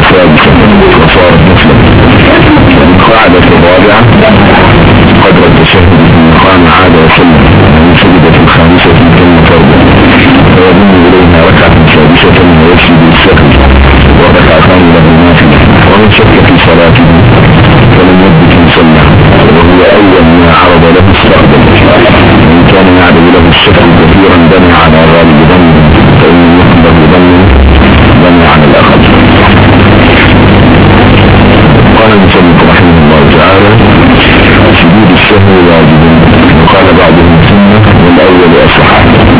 السادسة وصارت مسلم. القاعدة الرابعة قدر التشهد في المقام عاد وسلم ومن سجد في الخامسة تم فرضا فيضم إليها ركعة سادسة ويسجد السهل وركعتان له نافلة. ومن شك في صلاته فلم يثبت مصلى وهو أول ما عرض له استقبل. وإن كان يعرض له الشك كثيرا بنى على غالب ظن فإن يكن له ظن بنى على الأقل. قال المصنف رحمه الله تعالى سجود السهو واجب وقال بعضهم سنة والأول أصح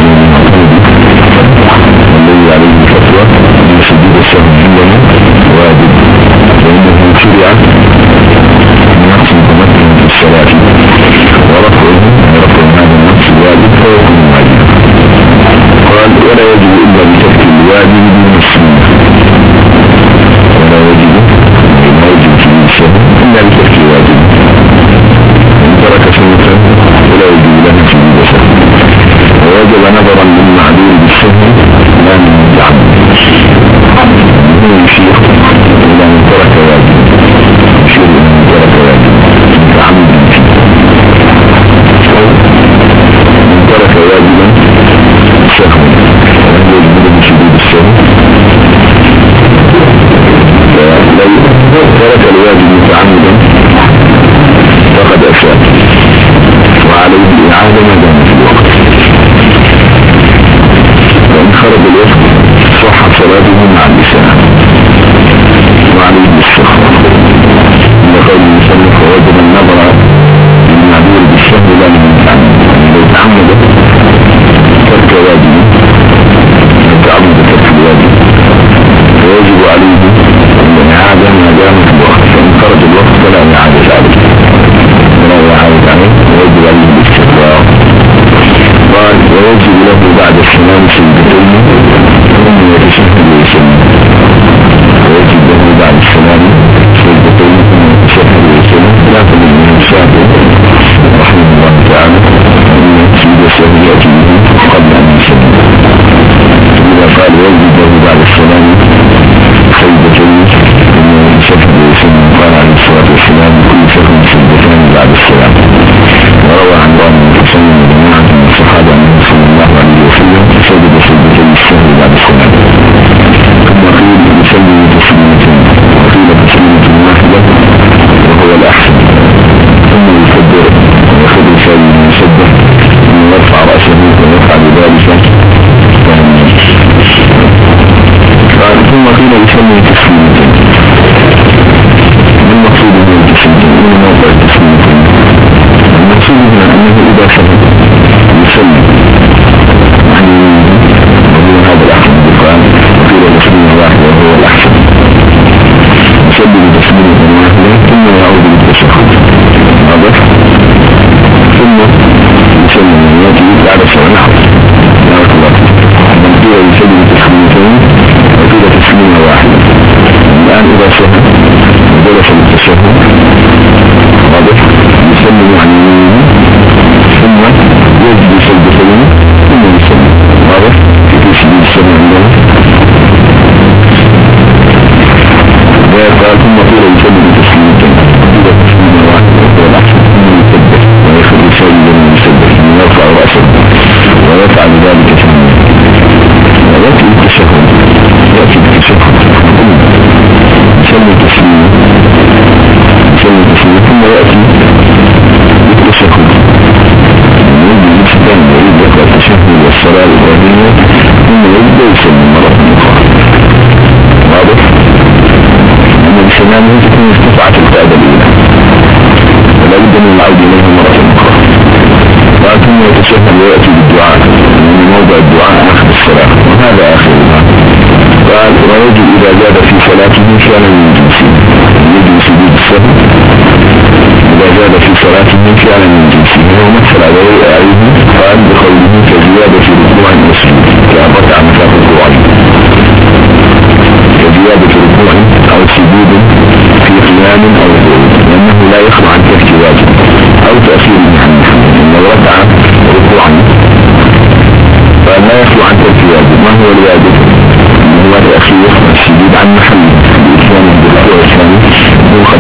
والذي عليه الفتوى أن سجود السهو عندنا واجب لأنه شرع نقص متمكن في الصلاة ورفعه هذا النقص الواجب فيكون واجب. قال ولا يجب إلا بترك الواجب دون السنة ولا يجب سجود السهو إلا بترك الواجب. إن ترك سنة ولا يجب له سجود السهو ووجب نظرا للمعدول بالسهو لا من المتعمد. هو يشير إلى من ترك واجب يشير إلى من ترك واجب متعمد من ترك واجبا سهو وهل يجب له سجود السهو لو ترك الواجب متعمدا فقد أساء وعليه الإعادة ما دام في الوقت. وإن خرج الوقت صح صلاته مع اللسان وعليه بالسخر لقول المصنف ووجب النظر للمعدول بالسهو لا من المتعمد. لو تعمد ترك واجب فيجب عليه الإعادة ما دام في الوقت. فإن خرج الوقت فلا إعادة عليه ويجب عليه الاستقرار. قال ويجب له بعد السلام سجدتين ثم يتشهد ويسلم. ويجب له بعد السلام سجدتين ثم يتشهد ويسلم خلافا لابن الشافعي رحمه الله تعالى أن يسجد السهو يأتي به قبل أن يسلم. إذا قال ويجب له بعد السلام سجدتين ثم يتشهد ويسلم قال عليه الصلاة والسلام كل سهو سجدتين بعد السلام. وروى عن بعض المتسلم وجماعة من الصحابة عنه صلى الله عليه وسلم سجد سجدتين السهو بعد السلام. ثم قيل يسلم تسليمتين وقيل تسليمة واحدة وهو الأحسن. ثم يكبر ويأخذ سيد المسبح ثم يرفع رأسه ويفعل ذلك ثم قيل يسلم تسليمتين. ما المقصود من التسليمتين؟ من موضع التسليمتين؟ المقصود هنا أنه إذا سهل يسلم يعني وهو هذا الأحسن بالقرآن. وقيل تسليمة واحدة وهو الأحسن يسلم تسليمة واحدة ثم يعود للتشهد واضح. ثم يسلم ويأتي بعد سواء نحو بارك الله. من قيل يسلم تسليمتين وقيل تسليمة واحدة. الآن إذا سهل وجلس للتشهد واضح يسلم عن يمينه ثم يجد سجدتين ثم يسلم واضح في سجود السهو عندنا. وقال ثم قيل يسلم تسليمتين وقيل تسليمة واحدة وهو الأحسن ثم يكبر ويخرج سيدا من يسبح ثم يرفع رأسه ويفعل ذلك ثانيا ويأتي بالتشهد يسلم تسليمة ثم يأتي بالتشهد يجب الإسلام ويجب يقرأ التشهد والصلاة الإبراهيمية ثم يبدأ يسلم مرة أخرى واضح. أن الإسلام تكون ارتفعت القاعدة الأولى ولا بد من العودة إليه مرة أخرى. ثم يتشهد ويأتي بالدعاء من موضع الدعاء آخر الصلاة وهذا آخرها. قال ويجب إذا زاد في صلاته فعلا من جنسه. يجب سجود السهو إذا زاد في صلاته فعلا من جنسه ومثل عليه قال بقوله كزيادة ركوع وسجود كأربع مكان ركوعين كزيادة ركوع أو سجود في قيام أو قعود لأنه لا يخلو عن ترك واجب أو تأخير عنه. لو ركع ركوعا فلا يخلو عن ترك واجب. ما هو الواجب؟ هو الأخير السجود عن محله بإتيان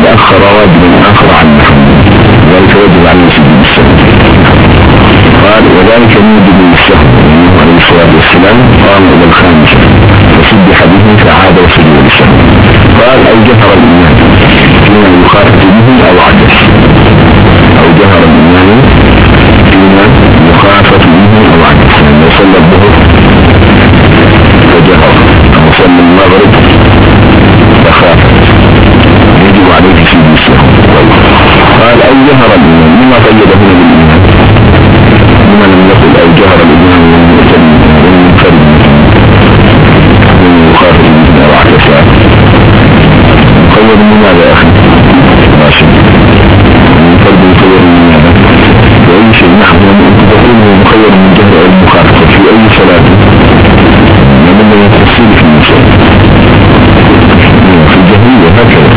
أخر واجبا آخر عن محمد ذلك وجب عليه سجود السهو. قال وذلك موجب للسهو أنه عليه الصلاة والسلام قام إلى الخامسة وسبح به فعاد وسجد للسهو. قال أو جهر الإمام فيما يخافت به أو عجز، أو جهر الإمام فيما يخافت به أو عجز، يعني لو صلى الظهر فجهر أو صلى المغرب فخافت يجب عليه سجود السهو. قال أو جهر الإمام، لما قيده هنا بالإمام؟ لما لم يقل أو جهر الإمام والمنفرد من يخافت به أو عجز؟ مخير من ماذا يا أخي؟ راشد المنفرد مخير من ماذا؟ بأي شيء؟ نحن تقول مخير من جهر أو المخافة في أي صلاة؟ لمن يتفصيل في المسألة في الجهرية هكذا.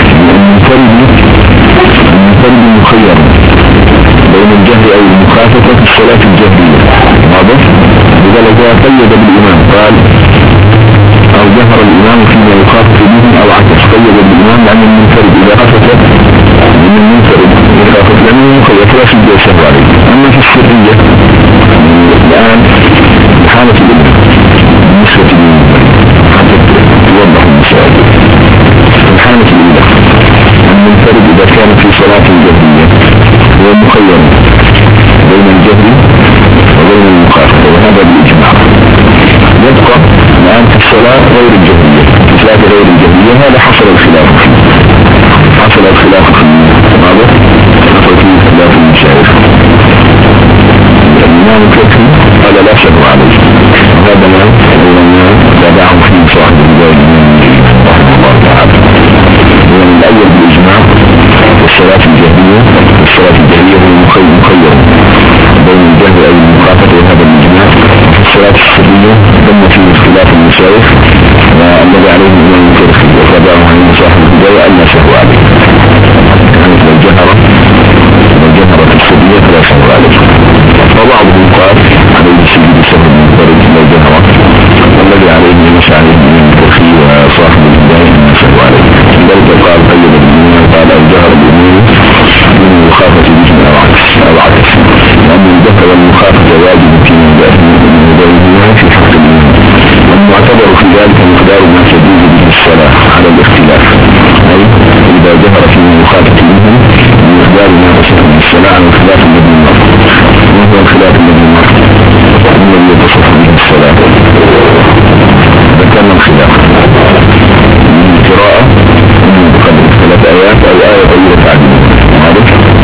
المنفرد مخير بين الجهر أو المخافة في الصلاة الجهرية، واضح؟ لذلك قيد بالإمام قال أو جهر الإمام فيما يخافت به أو عكس، قيد بالإمام لأن المنفرد إذا خافت من المنفرد يخافت لأنه مخير لا سجود السهو عليه. أما في السرية الآن حالة الإمام بالنسبة حتى توضح المسائل، حالة الإمام المنفرد إذا كان في صلاة الجهرية هو مخير بين الجهر وبين المخافة، وهذا بالإجماع. يبقى الآن في الصلاة غير الجهرية، في صلاة غير الجهرية هذا حصل الخلاف فيه، حصل الخلاف فيه، ماذا؟ حصل فيه خلاف المشايخ. الإمام الكفي قال لا سهو عليه، وهذا ما تابعه فيه صاحب الجاهل رحمه الله تعالى. يعني الأول بالإجماع والصلاة الجهرية، والصلاة الجهرية هو مخير بين الجهر أو المخافة، وهذا الإجماع. في الصلاة السرية ضم فيه اختلاف المشايخ والذي عليه الإمام الكرخي وتابعه عن صاحب الهداية أن لا سهو عليه، يعني لو جهر في السرية فلا سهو عليه. وبعضهم قال عليه سجود السهو المنفرد لو جهر، والذي عليه مشى عليه الإمام الكرخي وصاحب الهداية أن لا سهو عليه. ذلك قال قيد بالإمام قال أو جهر بالإمام من المخافة به أو عكس، لأن الجهر والمخافة واجب في مدائمها في حق الإمام، والمعتبر في ذلك مقدار ما تجوز به الصلاة على الاختلاف، أي إذا جهر في المخافة به مقدار ما تصف به الصلاة على الخلاف الذي مر. وهو الخلاف الذي مر الذي تصف به الصلاة؟ ذكرنا الخلاف من القراءة بقدر 3 آيات أو آية طويلة تعديل، معروف؟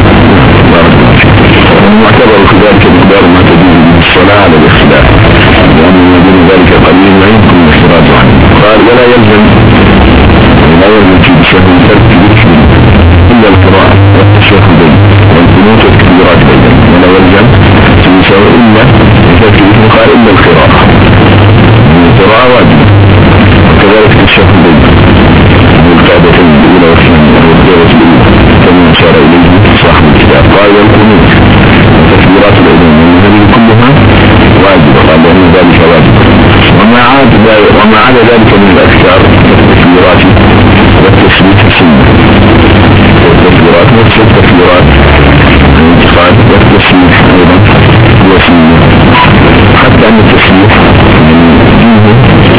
والمعتبر في ذلك مقدار ما تجوز به الصلاة على الاختلاف، لأن يدين ذلك قليل لا يمكن الاحتراز عنه. قال ولا يلزم في بسهو ترك ذكر إلا القراءة والتشهدين والقنوت والتكبيرات بينهم، ولا يلزم في بسهو إلا ترك ذكر، قال إلا القراءة، القراءة واجبة، وكذلك التشهدين والكعبة الأولى والثانية والجوز الأولى كما أشار إليه صاحب الكتاب. قال والقنوت والتكبيرات بينهم، وهذه كلها واجبة، قال لأن ذلك واجب. وما عدا ذلك من الأذكار والتكبيرات والتسبيح السنة، والتكبيرات والتكبيرات الانتقاد والتسبيح أيضا هو سنة، حتى أن التسبيح فيه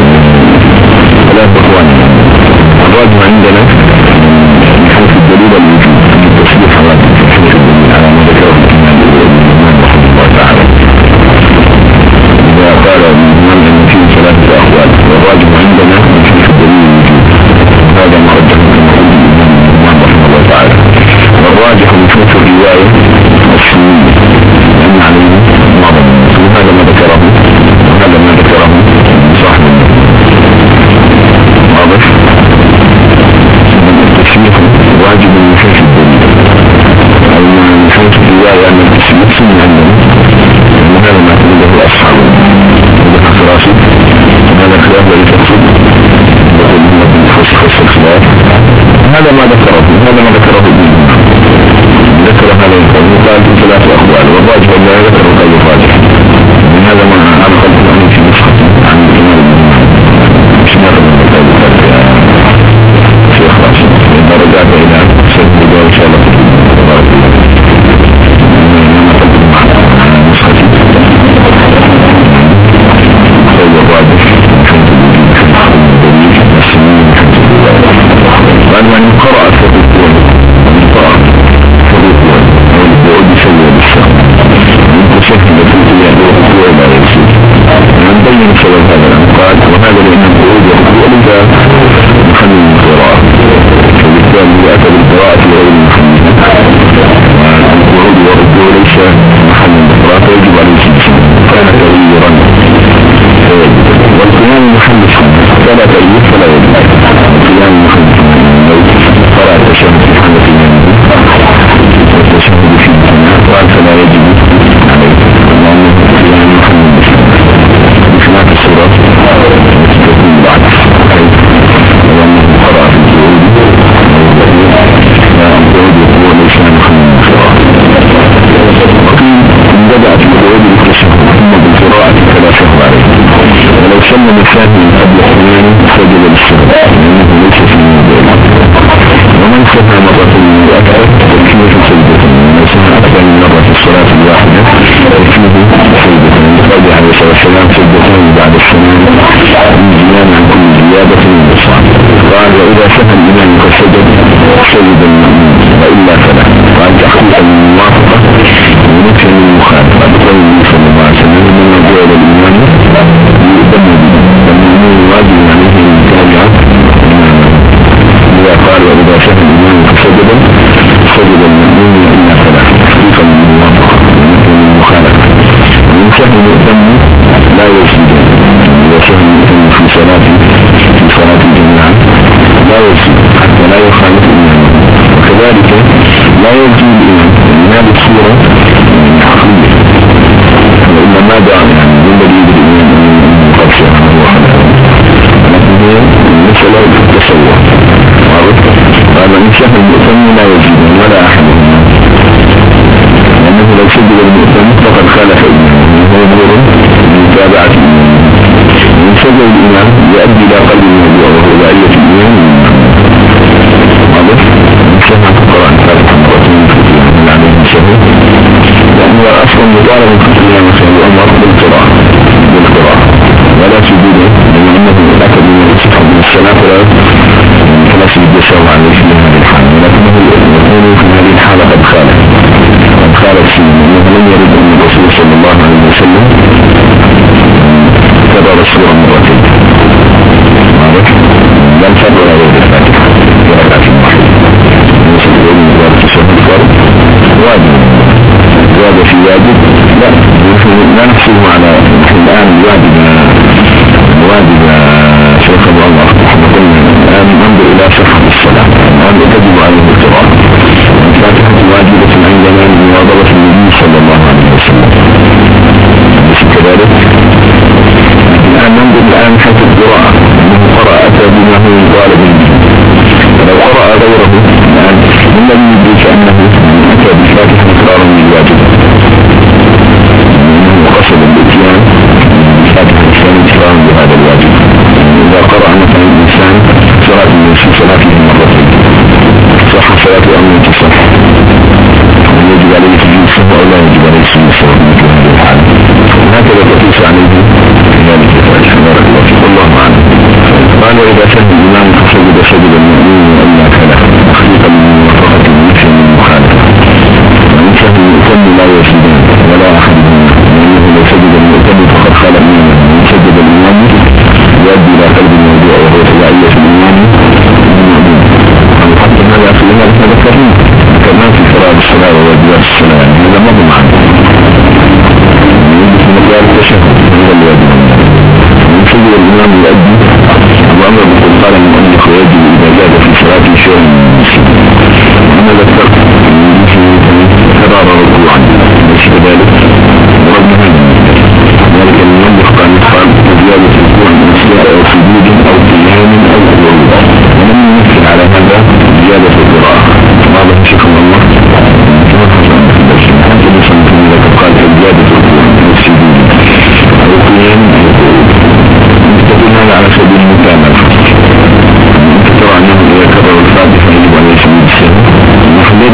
3 أقوال. الراجح عندنا من حيث الدليل الوجود التسبيح واجب في حيث الدليل على ما ذكره الإمام رحمه الله تعالى، إذا قال الإمام أن فيه 3 أقوال. والراجح عندنا من حيث الدليل الوجود، هذا ما رجح كما قال الإمام رحمه الله تعالى. والراجح من حيث قال وهذا لأن القعود والركوع ليس محل القراءة، فبالتالي أتى بالقراءة غير المحل، والقعود والركوع ليس محل القراءة فيجب عليه السجود كان تغييرا، والقيام محل السنة فلا تغيير فلا يجب القيام محل السنة. لو قرأ التشهد في حالة اليمين والتشهد في الجنة قال فلا يجب عليه لأنه القيام محل السنة بخلاف الصورة التي تكون بعد لأنه قرأ في القعود القعود يقول ليس محل القراءة. وقيل إن بدأ في القعود بالتشهد ثم بالقراءة فلا شهر عليه، ولو سلم الثاني قبل الثاني سجد للسهو لأنه ليس في الموضوع. ومن سهى مرة أكثر تكفيه سجدة، ومن سهى أكثر من مرة في الصلاة الواحدة تكفيه سجدة، لقوله عليه الصلاة والسلام سجدتان بعد السلام يجزيان عن كل زيادة من الصلاة. قال وإذا سهى الإمام فسجد سجد المأمون وإلا فلا. قال تحقيقا من الموافقة ونفيا من المخالفة بقول النبي صلى الله عليه وسلم من جعل الإمام يؤذن به والمأمون واجب عليه المتابعة إمامه. إذا قال وإذا سهى الإمام فسجد سجد المأمون وإلا فلا تحقيقا من الموافقة ونفيا من المخالفة. ومن سهى المؤتم لا يسجد، إذا سهى المؤتم في صلاة الجماعة لا يسجد حتى لا يخالف إمامه، وكذلك لا يجي الإمام بالصورة عقلية، وإلا ما دعا يعني الذي يجري الإمام قد سهى وحده، لكن هي المسألة في التصور. قال إن سهى المؤتم لا يجيب ولا أحدهما، لأنه لو سجد المؤتم فقد خالف إمامه وهو نور بمتابعة إمامه. وإن سجد الإمام يؤدي إلى قلب الموضوع وهو داعية الإمام. سمع القرآن ثالثا مرتين في القيام عليه الشهود، لأنه أصلا مطالب في القيام خير الأمر بالقراءة ولا سجوده، لأنه أكد من الصحة من الصلاة فلا سجد يسوع عليه في هذه الحالة، ولكنه يكون في هذه الحالة قد خالف سنة، لأنه لم يرد أن الرسول صلى الله عليه وسلم كبر السورة مرتين بل فرق غير الفاتحة في ركعة واحدة. واجب في واجب لا نحسبه على الآن واجب شيخ الله احنا قلنا الآن ننظر إلى صحة الصلاة وأن تجب عليه القراءة. الفاتحة واجبة عند زمان مواظبة النبي صلى الله عليه وسلم بس كذلك. الآن ننظر الآن حيث القراءة أنه قرأ أتى بما هو طالب به، ولو قرأ غيره الآن الذي يدرك أنه أتى بالفاتحة مقرارا بالواجب، أنه قصد الاتيان بالفاتحة الإسلام مقرارا بهذا الواجب. إذا قرأ مثلا الإنسان صلاة في صلاته مرتين صح صلاته أم لا تصح، يجب عليه سجود السهو أو لا يجب عليه سجود السهو مثل هذه الحالة، وهكذا تقيس عليه في ذلك الفاتحة. بارك الله فيك والله أعلم. قال وإذا سجد الإمام فسجد سجد المؤمن وإلا كلا تخليقا من موافقة النفي من المخالفة. ومن سهل المؤتم لا يسجدون ولا أحدهما، لأنه لو سجد المؤتم فقد خالف منه، ومن سجد الإمام يؤدي إلى قلب الموضوع وهو تبعية الإمام المؤمن. حتى هذا في لما ذكرنا في فرائض الصلاة وواجبات الصلاة، هذا مضى معنا في مقدار التشهد هذا الواجب. من سجد الإمام يؤدي وأمر بقول قال المؤلف ويجب إذا زاد في صلاة شيء من المسلم. وأنا ذكرت كرار ركوعا ليس كذلك ورد هذا ذلك المؤلف قال زيادة ركوع من أشياء أو سجود أو قيام أو قعود، ولم يمثل على هذا زيادة القراءة. هذا شيخ الله حتى يسمى لك قال زيادة ركوع من السجود أو قيام أو قعود، تقول هذا على سبيل المكاملة. ترى أنه إذا كبر الفاتحة يجب عليه سجود السهو،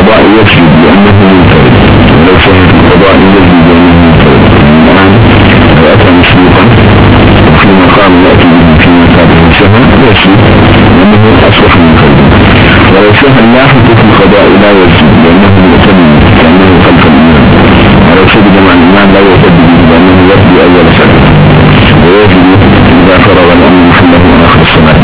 القضاء يسجد لأنه منفرد، ولو سهى في القضاء يسجد لأنه منفرد. الآن لو أتى مسبوقا وفي مقام يأتي به في مكانه سهى يسجد لأنه أصبح منفرد، ولو سهى اللاحق في القضاء لا يسجد لأنه مؤتمن كأنه خلف الإمام، ولو سجد مع الإمام لا يسجد لأنه يبدو أول سجد، ويجب إذا فرغ الأمر محله آخر الصلاة.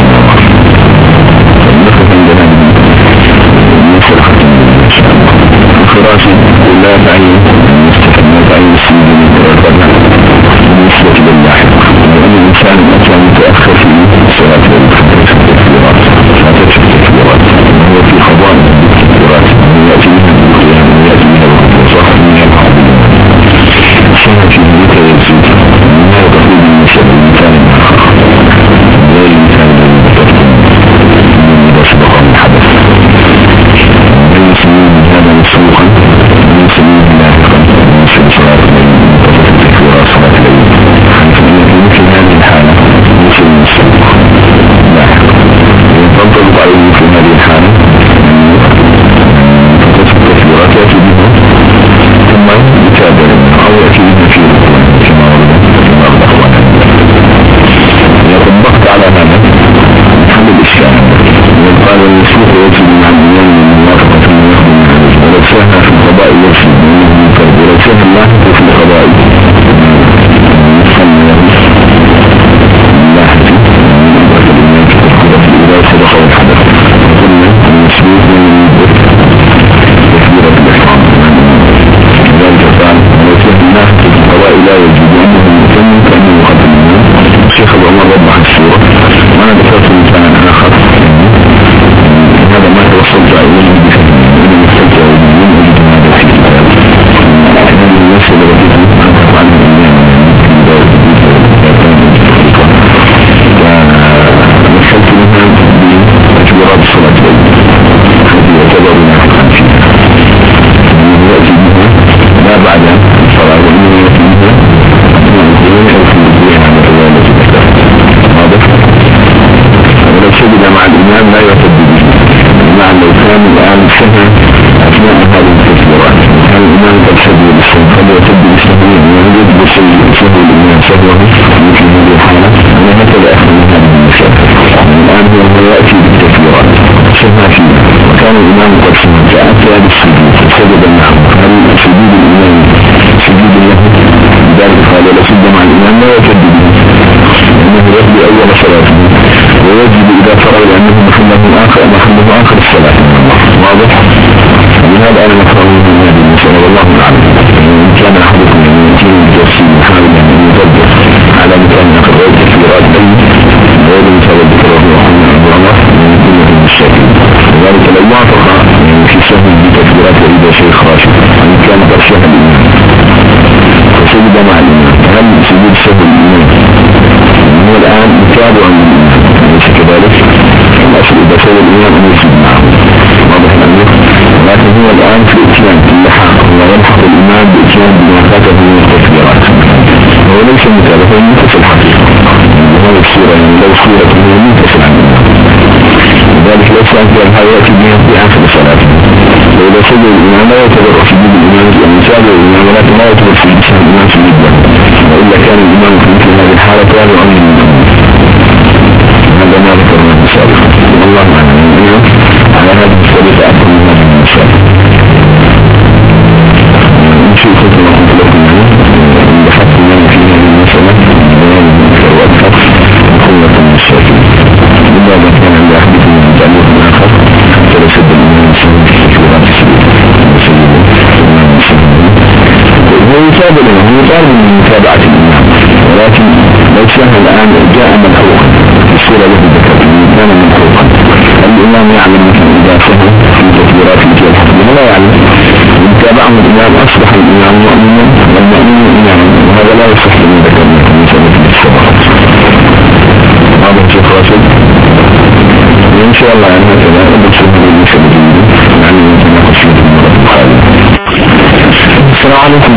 نقف عند هذه المصلحة إن شاء الله. الخراسي لا تعين المستحب ما تعين السجود والقضاء بالنسبة للاحق، وأن الإنسان أتى متأخر في صلاة التكبيرات وهو في قضاء التكبيرات يأتي بها بالقيام ويأتي بها بالوصف من الحق سنة في ذلك يزيد ما يقول بالنسبة للمثال الآخر غير المثال الذي ذكرته إذا سبق من حدث من يسميه هذا مسروقا من يسميه لاحقا من يسميه صلاة الليل منتصف التكبيرات صلاة الليل، فإن في مثل هذه الحالة مثل المسروق لاحقا تنطبق عليه في هذه الحالة منتصف التكبيرات يأتي بها ثم يتابع أو يأتي بها في القرآن كما ورد إذا طبقت على هذا حل الإشكال. وقال المسروق يجب مع الإمام من موافقة من يخدم عليه، ولو سهى في القضاء يجب منه منفرد، ولو سهى اللاحق في القضاء إذا صدق الحدث وقلنا المسروق من تكبيرة الإحرام ذلك فعل. ولو سهى اللاحق في القضاء لا يجب أنه متمم كأنه خطأ الإمام. الشيخ أبو عمر وضح الصورة، وأنا ذكرت مثالا آخر هذا ما توصلت إليه بفهم وإذا مستلجأ من أجد هذا في الكتاب هذه المسألة التي أنتهت عنها الإمام ومثلت منها بتكبيرات الصلاة التي يعتبر نافعا فيها أنه يأتي بها لا بعد الصلاة وإنه يأتي بها أثناء القيام أو في الوقوع على الرواية التي ذكرت. واضح؟ ولو سجد مع الإمام لا يعتد به، بمعنى لو كان الآن سهى أثناء هذه التكبيرات كان الإمام قد سجد بالسهو فليعتد بالسهو ويجب بالسهو الإمام سهوه مثل هذه الحالة. أنا هكذا أخذ من هذه المسألة. الآن هو يأتي بالتكبيرات سهى فيها وكان الإمام قد سهى فأتى بالسجود فسجد معه، هل سجود الإمام سجود له؟ لذلك قال لو سجد مع الإمام لا يعتد به لأنه يقضي أول صلاته، ويجب إذا فرغ لأنه محله آخر الصلاة. واضح؟ لهذا أنا نفهم من هذه المسألة والله أعلم. إن كان أحدكم يمكن التفسير محاول أن يتبع على مثال آخر غير تكبيرات غير مثال الذكر وهو أبو عمر يمكن له المشاكل، لذلك لو وافق في سهم بتكبيرات وإذا شيخ راشد وإن كان قد سهل الإمام فسجد مع الإمام، هل سجود سهل الإمام هو الآن متابع من الإمام ليس كذلك؟ الأصل إذا سوى الإمام أن يسجد معه. واضح الأمر؟ لكن هو الآن في الإتيان في اللحاق ويلحق الإمام بإتيان بما فاته من التكبيرات هو ليس متابع، هو منفصل الحقيقة وهو الصورة يعني لو صورة هو منفصل عن الإمام. لذلك لو سألت هل يأتي بها في آخر صلاته، وإذا سجد الإمام لا يعتبر سجود الإمام أن يتابع الإمام ولكن لا يعتبر سجود الإمام سجود له، وإلا كان الإمام في مثل هذه الحالة تابعا للإمام. هذا ما ذكرناه سابقا والله أعلم. على هذه الطريقة أكثر من هذه المسائل إن شئت كما قلت لكم إن بحثت من في هذه المسألة بيان المنكر وأكثر وقوة المشاكل لماذا كان عند أحدكم من تعليق آخر حتى لا سد الإمام سنة في تكبيرات هو يتابع له، هو يطالب من متابعة الإمام، ولكن لو سهل الآن جاء ملحوقا الصورة التي ذكرت كان ملحوقا الإمام يعلم مثلا إذا سهل في تكبيرات التي يلحق بها لا يعلم، إن تابعه الإمام أصبح الإمام مؤمنا والمؤمن إماما، وهذا لا يصح لمن ذكرنا في مسألة الصلاة. هذا الشيخ راشد إن شاء الله يعني هكذا أبدأ بالمسألة الجديدة يعني نتناقش في المرة القادمة. السلام عليكم.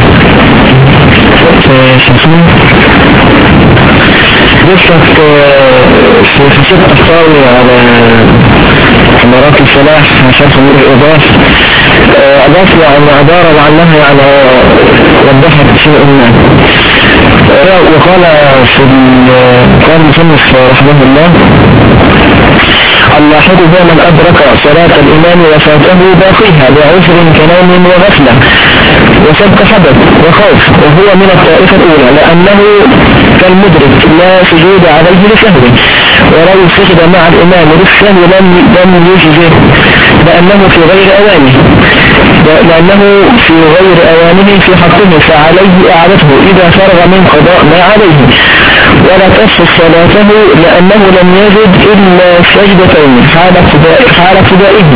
قصة الشيخ الطاوي على مراكز الفلاح شرح نور الإضاف أضاف يعني عبارة لعلها يعني وضحت شيء ما. وقال قال المصنف رحمه الله اللاحظ هو من أدرك صلاة الإمام وفاته باقيها بعذر كنوم وغفلة وسبق حدث وخوف وهو من الطائفة الأولى لأنه كالمدرك لا سجود عليه لسهوه ولو سجد مع الإمام للسهو لم يجزه لأنه في غير أوانه في حقه فعليه إعادته إذا فرغ من قضاء ما عليه ولا تصف صلاته لأنه لم يجد إلا سجدتين حال ابتدائه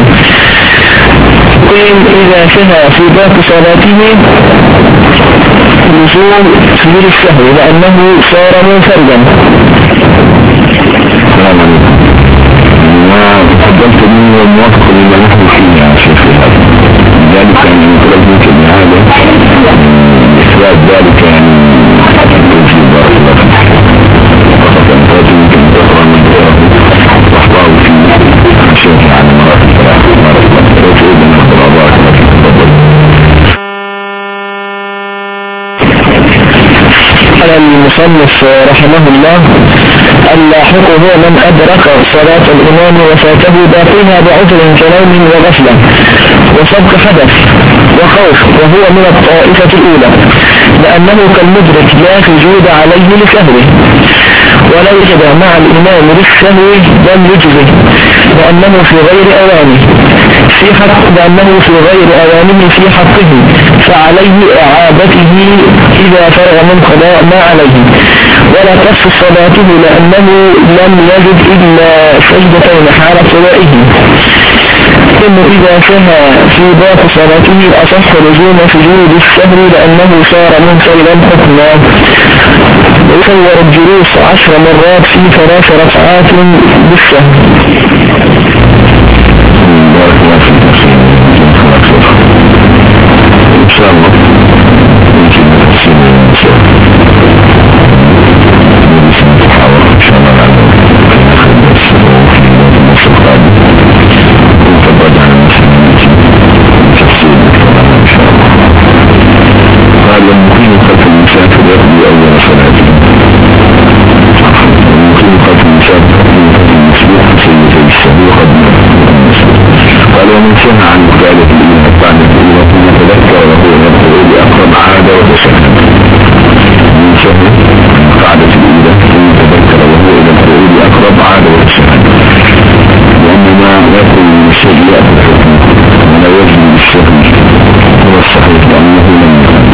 إذا سهى في باقي صلاته لزوم سجود السهو لأنه صار منفردا. وقدمت منه الموافق لما نحن فيه يا شيخ ذلك يعني يطلب منك بهذا إثبات ذلك يعني توجيه بارك الله فيك وقد أنتاج يمكن تقرأ من ديره واحضاه في شيخ على مرات الفلاح بارك الله فيك وتعيد من أخبار بارك الله فيك تفضل. قال المصنف رحمه الله اللاحق هو من أدرك صلاة الإمام وفاته باقيها بعذر كنوم وغفلة وسبق حدث وخوف وهو من الطائفة الأولى لأنه كالمدرك لا سجود عليه لسهوه ولو سجد مع الإمام للسهو لم يجزه لأنه في غير أوانه في حقه فعليه إعادته إذا فرغ من قضاء ما عليه ولا تصف صلاته لأنه لم يجد إلا سجدتين حال ابتدائه ثم إذا سهى في باقي صلاته أصح لزوم سجود السهو لأنه صار منفردا حكما ويصور الجلوس 10 مرات في 3 ركعات بالسهو. إن شاء الله يمكن تفسير نتحاور إن شاء الله على آخر الدرس وفي النص القادم ونتبعد عن المسلمين تفسير إن شاء الله. قال المقيم خلف المسافر يقضي أول صلاته المقيم خلف المسافر يقضي المسلوح سيدي السهو قد قال ومن سمع عن مقالة الإيمان الثانية الأولى ثم تذكر وهو يدخل لأقرب عادة وتشهد من سمع عن مقالة الإيمان ثم تذكر وهو يدخل لأقرب عادة وتشهد وأنما يدخل من الشيء يأخذ حكمه ولا يجب بالشهد هو الصحيح لأنه لم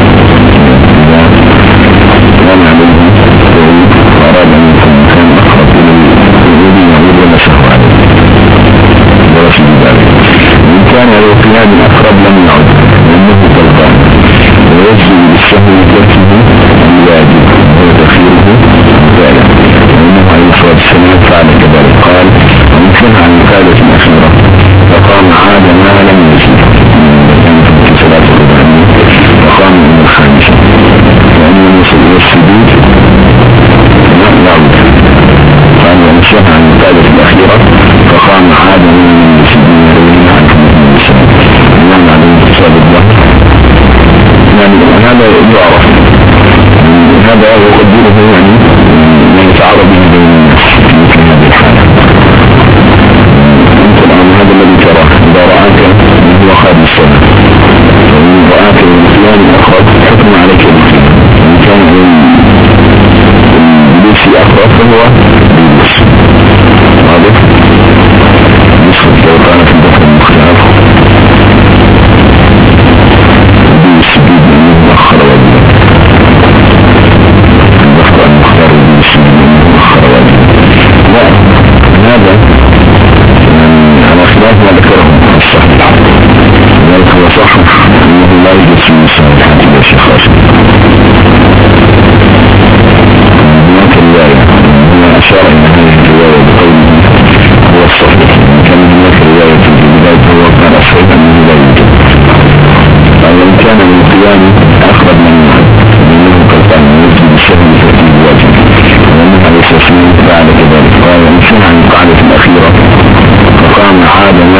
يعلمه وأراد أن يكون مكان أقرب إلى الوجود يعود ولا شهر عليه ورسل ذلك إن كان القيام أقرب لم يعد لأنه تلقى ويجب بالسهو تركه الواجب وتخيره ذلك وإنه عليه الصلاة والسلام فعل كذلك قال ومن سمع عن مقالة أخيرة فقام عاد ما لم يجب كانت في صلاة الرباعية فقام من الخامسة وأن السجود لا يعود قال ومن سمع عن مقالة الأخيرة فقام عاد من المسلمين عنكم من السلام الإمام عليه اتصال الظهر يعني هذا يعرف هذا يقدره يعني ما يتعرض به بين الناس في مثل هذه الحالة انت الآن هذا الذي تراه إذا رآك هو خارج الصلاة وإن رآك الإسلام أخرج حكم عليك الإسلام وإن كان البيسي أخرج فهو بيبس واضح لو كان في الدفع المختلف بيسبيد المؤخر والدفع المختار بيسبيد المؤخر والدفع لا هذا على خلاف ما ذكره الصحيح ذلك هو صح أنه لا يوجد في المسائل الحديث يا شيخ خاشم هناك الرواية هنا أشار إلى هذه الرواية بقوله هو الصحيح كان هناك رواية في البداية هو كان الصحيح أنه لا يوجد وإن كان من القيام أقرب من المعنى لأنه كالقام يجب السهل ترتيب الواجب وأنه عليه الصلاة والسلام فعل كذلك قال وإن سمع عن القاعدة الأخيرة فقام عاد ما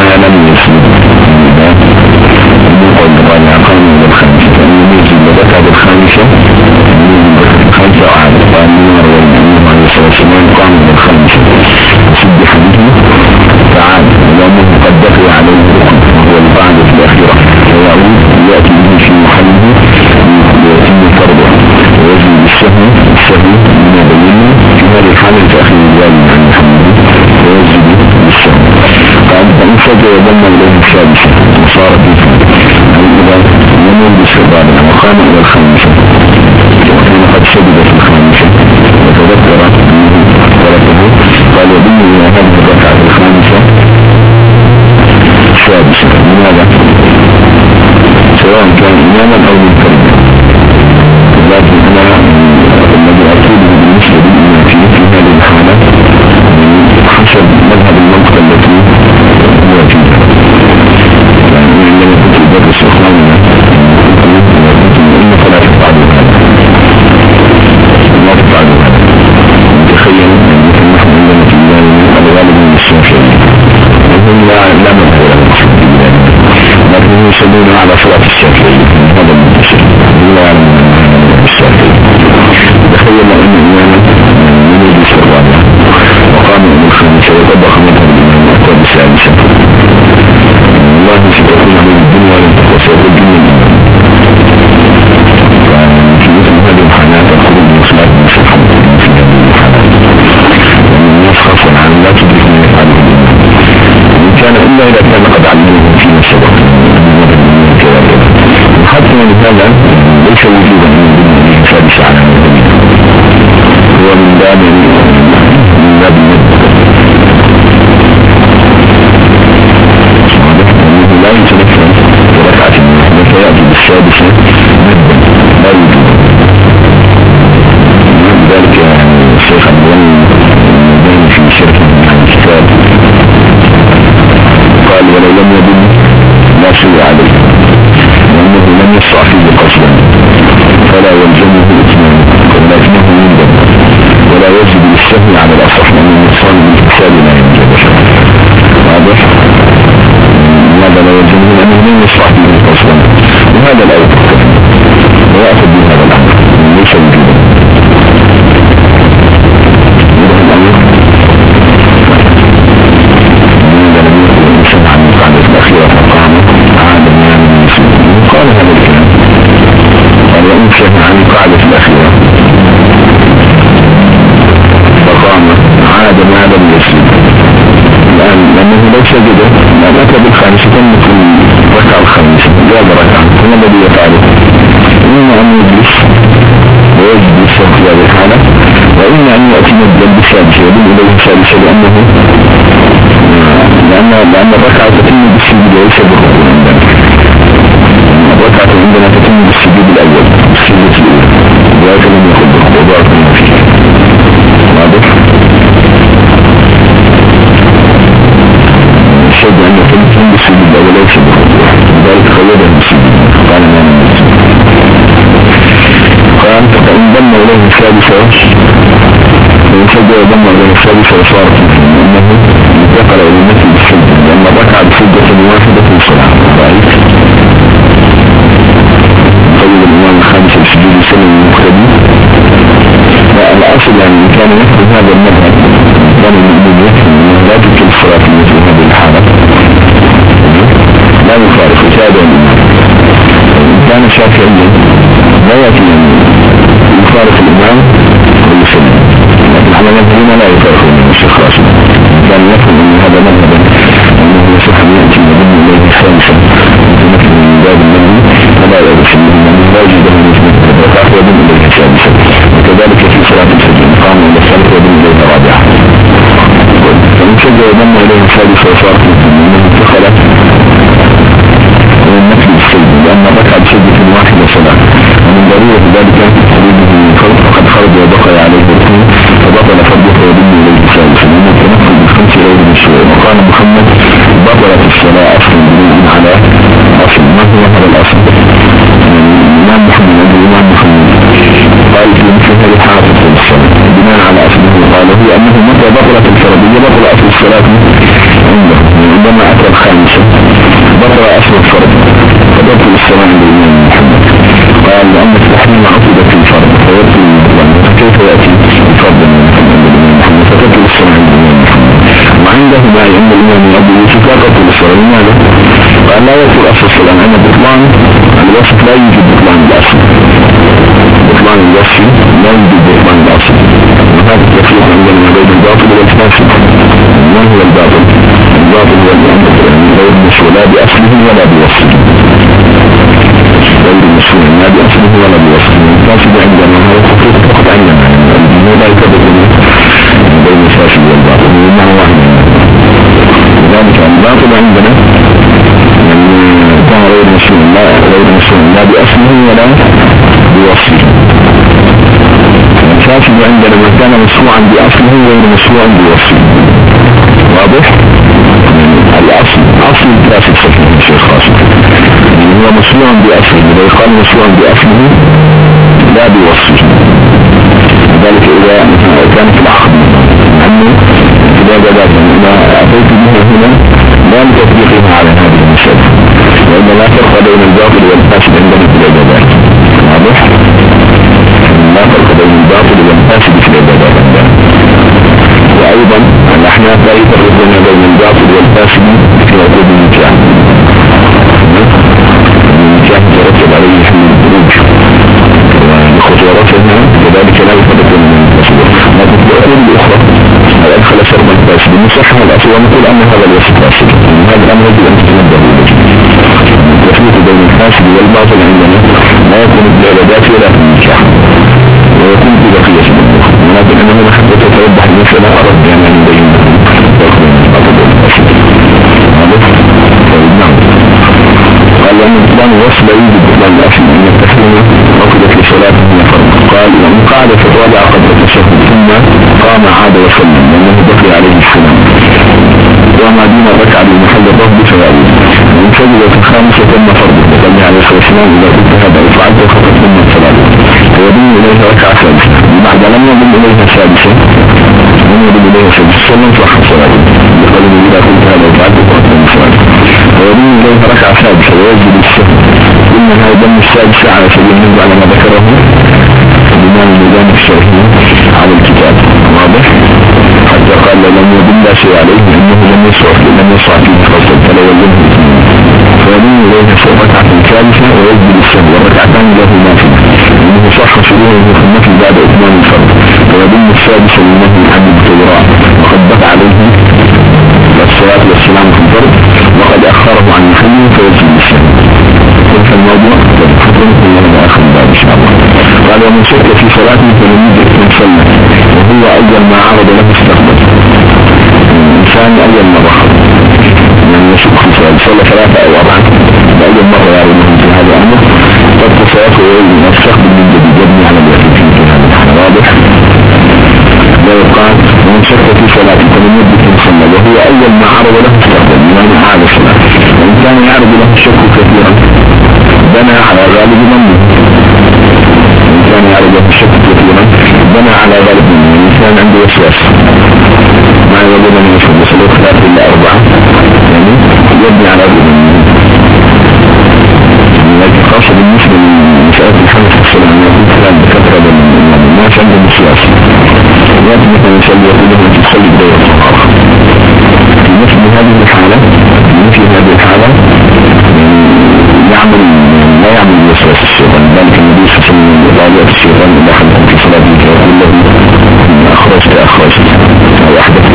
سجد وضم إليه السادسة وصارت إذا يمر بالسبابة وقام إلى الخامسة وكان قد سجد في الخامسة وتذكر أنه تركه قال يضم إلى هذه الركعة الخامسة السادسة. لماذا؟ سواء كان إماما أو منفردا، لكن أنا الذي أقوله بالنسبة للإمام في هذه الحالة حسب مذهب المنطقة التي هو فيها، يعني عندما كنت أدرس إخواننا فلا تفعلوا هذا، لا تفعلوا هذا. تخيل مثل نحن عندنا في البلاد الغالب من الشافعي وهم لا مذهب له، لكن يصلون على صلاة الشافعي، هذا المنتشر لا يعلم الشافعي. تخيل أن إماما يريد الرابعة وقام من الخامسة وطبق مذهب الإمام وأتى بالسادسة، الله ستكون عليه الدنيا ولن تقوى سيكون الدنيا. ففي مثل هذه الحالات الخروج من صلاة المسحب في هذه الحالات ومن يسخف والعالم لا تدرك من يفعله الإمام إن كان إلا إذا كان قد علمه فيما سبق وحتى من هذا ليس وجودا من الدنيا السادسة على مذهبه، هو من باب لا يتنفذ وركعة المحدث يأتي بالسادسة لا يوجد ذلك. يعني الشيخ أبوان بين في شركة من الكتاب قال ولو لم يدن لا شيء عليه وأنه لم يسرع فيه قصدا فلا يلزمه إثمان ولكنه يندم ولا يجب للسهل على الأصح لأن الإنسان بالكتاب لا ينجب واضح. هذا لا يلزمه لأنه لم يسرع فيه قصدا وهذا لا يتكفي ويأخذ بهذا الأمر ليس وجودا. قال هذا الكلام قال وإنسان عن القاعدة الأخيرة فقام عاد ما لم يسجد الآن لأنه لو سجده لأن أتى بالخامسة تمت الركعة الخامسة جاب ركعة فما الذي يفعله؟ إما أن يجلس ويجب الصوت في هذه الحالة وإما أن يأتي مبدأ بالسادسة يدل إليه السادسة لأن الركعة تتم بالسجود وليس بالركوع عندنا. الركعة عندنا تتم بالسجود الأول بالسجود الأولى ولكن لم يخذ بالركوع فيه واضح. الشد أن يتم بالسجود الأول ليس بالركوع لذلك خلده بالسجود قال ما من السجود قال فإن ضم إليه السادسة وإن سجد ضم إليه السادسة وصارت أنه انتقل إلى المثل بالسجد لأن الركعة بسجدة واحدة في الصلاة رأيت قيد الإمام الخامسة بسجود السلم المقتدي. الأصل يعني إن كان يفعل هذا المذهب كان المؤمن يفعل لا تدخل الصلاة في مثل هذه الحالة لا يفارق تابع الإمام. إن كان شافعيا لا يأتي يفارق الإمام ويسلم، لكن على مذهبنا لا يفارق الإمام الشيخ راشد كان يفهم أن هذا مذهبا أنه يصح أن يأتي يضم إليه الخامسة مثل من باب المنزل فلا يأتي من لا يجب له مثل الركعة ويضم إليه السادسة وكذلك في صلاة الفجر قام إلى الثالثة ويضم إليه الرابعة. فإن سجد يضم إليه السادسة وصارت منه انتقل من مثل السجد لأن الركعة بسجدة واحدة صلاة ومن ضرورة ذلك خروجه من الفرد فقد خرج وبقي عليه الركوع فبطل فرضه ويضم إليه السادسة لأنه التنفل بالخمس غير مشروع. وقال محمد بطلت الصلاة أصل بناء على أصل ما هو هذا الأصل؟ الإمام محمد الإمام محمد قال في مثل هذه حافظ الصلاة بناء على أصله قال هو أنه متى بطلت الفرضية بطل أصل الصلاة عنده عندما أتى الخامسة بطل أصل الفرض فبطل الصلاة عند الإمام محمد. قال لأن التحريم عقد في الفرض فيبطل الإمام فكيف يأتي الفرض من محمد فتبطل الصلاة عند الإمام محمد وعنده ما أن الإمام يأبي يوسف لا تبطل الصلاة. لماذا؟ قال لا يبطل أصل الصلاة أن بطلان الوصف لا يوجد بطلان الأصل، بطلان الوصف لا يوجد بطلان الأصل وهذا التفريق عندنا بين الباطل والفاسد. ما هو الباطل؟ الباطل هو المشروع لا بأصله ولا بوصفه، غير المشروع لا بأصله ولا بوصفه. الفاسد عندنا هو خطوط فقط عندنا، يعني لا يكبر بين الفاسد والباطل ومعنى واحد. ذلك الباطل عندنا يعني كان غير مشروع لا بأصله ولا بوصفه. الفاسد عندنا ما كان مشروعا بأصله غير مشروعا بوصفه. واضح؟ أصل الفاسد صحيح الشيخ خاصة هو مشروع بأصله، إذا يقال مشروع بأصله لا بوصفه. ذلك إذا كان في العقد عنه إذا بدأت إذا أتيت به هنا لا لتطبيقها على هذه المسألة، وإن لا فرق بين الباطل والفاسد عندنا في العبادات. واضح؟ لا فرق بين الباطل والفاسد في العبادات عندنا. وأيضا الأحناف لا يفرقون بين الباطل والفاسد في عقود النكاح. النكاح يترتب عليه حمل الخروج وخطورتها، وذلك لا يفرقون بين الفاسد. لكن في العقود الأخرى أدخل شرطا الفاسد المصحح الأصل ونقول أن هذا ليس فاسد. هذا الأمر يجب أن تتنبه إليه. التفريق بين الفاسد والباطل عندنا لا يكون في العبادات ولا في النكاح، ويكون في بقية الأمور. ولكن أنه حتى تتوضح المسألة أرد يعني أن يبين الفرق بين الباطل والفاسد. قال وأن الإسلام وصل يوجد إسلام الأصل أن التسليم عقدت لصلاة من فرق. قال وأن قعد في الرابع قبل التشهد ثم قام عاد وسلم لأنه بقي عليه السلام وما دون الركعة بمحل الرفض فيأوي. وإن سجدت الخامسة ثم فرض وقال عليه الصلاة والسلام إذا كنت هذا وفعلت وخطأ ثم الصلاة فيضم إليها ركعة ثالثة بعد لم يضم إليها سادسة لم يضم إليها سادسة سلم صح الصلاة بقال إذا كنت هذا وفعلت وخطأ ثم الصلاة فيضم إليها ركعة سادسة ويجب السهل إنها يضم السادسة على سبيل النسبة على ما ذكره بمان الميزان الشرعي على الكتاب. واضح؟ حتى قال لم يضم لا شيء عليه لأنه لم يصع فيه خاصة فلا يضمه فيضم إليها ركعة ثالثة ويجب السهل والركعتان له نافلة لأنه صح شروعه في النفل بعد إتمام الفرض فيضم السادسة للنهي عن التوراة وقد بقى عليه الصلاة والسلام في الفرض وقد أخره عن محله فيجب السهل. في الموضوع تدخلون كلها آخر بعد إن شاء الله. قال ومن شك في صلاته فلمدة صلى وهو أول ما عرض له استقبل. الإنسان أول مرة من يشك في صلى ثلاثة أو أربعة بأول مرة يعرضه في هذا الأمر قد تصلاته ويستقبل من جديد يبني على اليقين في هذا الحالة. واضح؟ ويقال ومن شك في صلاته فلمدة صلى وهو أول ما عرض له استقبل يعني عاد الصلاة. وإن كان يعرض له الشك كثيرا بنى على غالب ظنه. إن كان يعرض له الشك كثيرا بنى على غالب ظنه. الإنسان عنده وسواس ما يوجد من يشهد وصلوا ثلاثة إلا أربعة يعني يبني على غالب ظنه. لكن خاصة بالنسبة لمسألة الحمد والسلام أن يكون كلام بكثرة الناس عندهم وسواس لكن مثلا يصلي يقول لهم تصلي بداية الصحارة في مثل هذه الحالة لا يعمل وسواس الشيطان. ذلك النبي صلى الله عليه وسلم يضاجع الشيطان إذا حدث في صلاته فيقول له أخرجت أو أحدث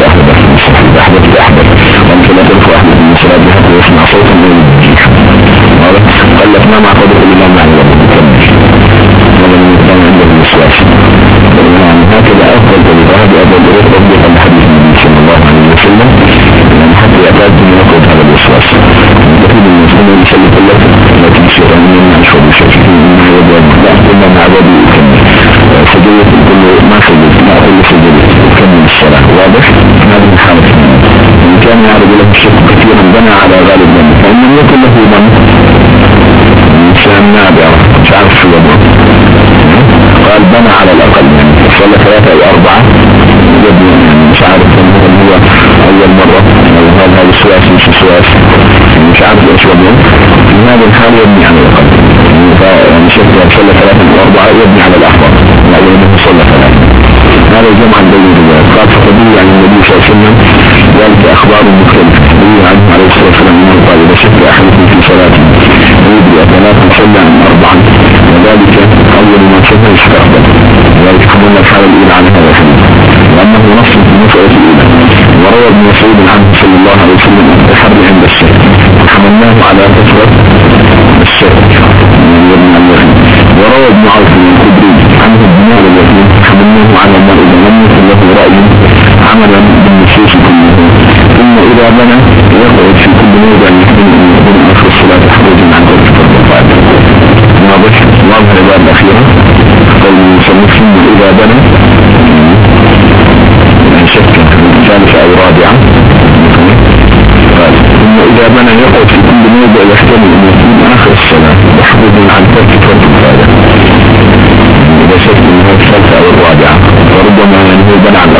وأنت لا ترفع أحدث من صلاته حتى يسمع صوتا من الجيح. قال لك ما مع قدر إلا معنى هذا من الإسلام عنده الوسواس. هكذا أفضل بالغاب أفضل رضي عن حديث النبي صلى الله عليه وسلم يعني حتى يعتاد من يقود هذا الوسواس. يقول المسلمين يسلي كله لكن الشيطان من أشهر بشكل ما يدعو لا أقول مع عبادي يكمل سجدت كل ما سجدت لا أقول سجدت يكمل الصلاة. واضح؟ هذه الحالة إن كان يعرض له الشك كثيرا بنى على غالب ذنب فإن لم يكن له ذنب الإنسان نابع مش عارف شو يضرب قال بنى على الأقل يعني صلى ثلاثة أو أربعة يبني يعني مش عارف هو أول مرة أو هذا السواس مش سواس مش عارف إيش يبني في هذه الحالة يبني على الأقل يعني شكل صلى ثلاثة أو أربعة يبني على الأحوال يعني أنه صلى ثلاثة. هذا الجمع بين الرجال قال فقدوا عن النبي صلى الله عليه وسلم ذلك أخبار مختلفة قدوا عنه عليه الصلاة والسلام أنه قال إذا شكل أحدكم في صلاته يدري ثلاثة صلى عن أربعا وذلك أول ما شكل يستقبل وذلك حملنا الحالة الأولى عن هذا الحديث وأنه نص في المسألة الأولى. وروى ابن مسعود عنه صلى الله عليه وسلم التحري عند الشك حملناه على كثرة الشك. وروى ابن عوف الخدري عنه الدماء الذي حملناه على ما إذا لم يكن له رأي عملا بالنصوص كله، ثم إذا بنى يقعد في كل موضع يحمل أن يكون آخر الصلاة خروجا عن ذلك الركعات. واضح العبادة الأخيرة قول المصنف ثم إذا بنى من شك ثالثة أو رابعة، ثم إذا بنى يقعد في كل موضع يحتمل أن يكون آخر الصلاة وحفظ عن ترك فرض الفاتحة إذا شك من الثالثة أو الرابعة، وربما ينهي بنى عن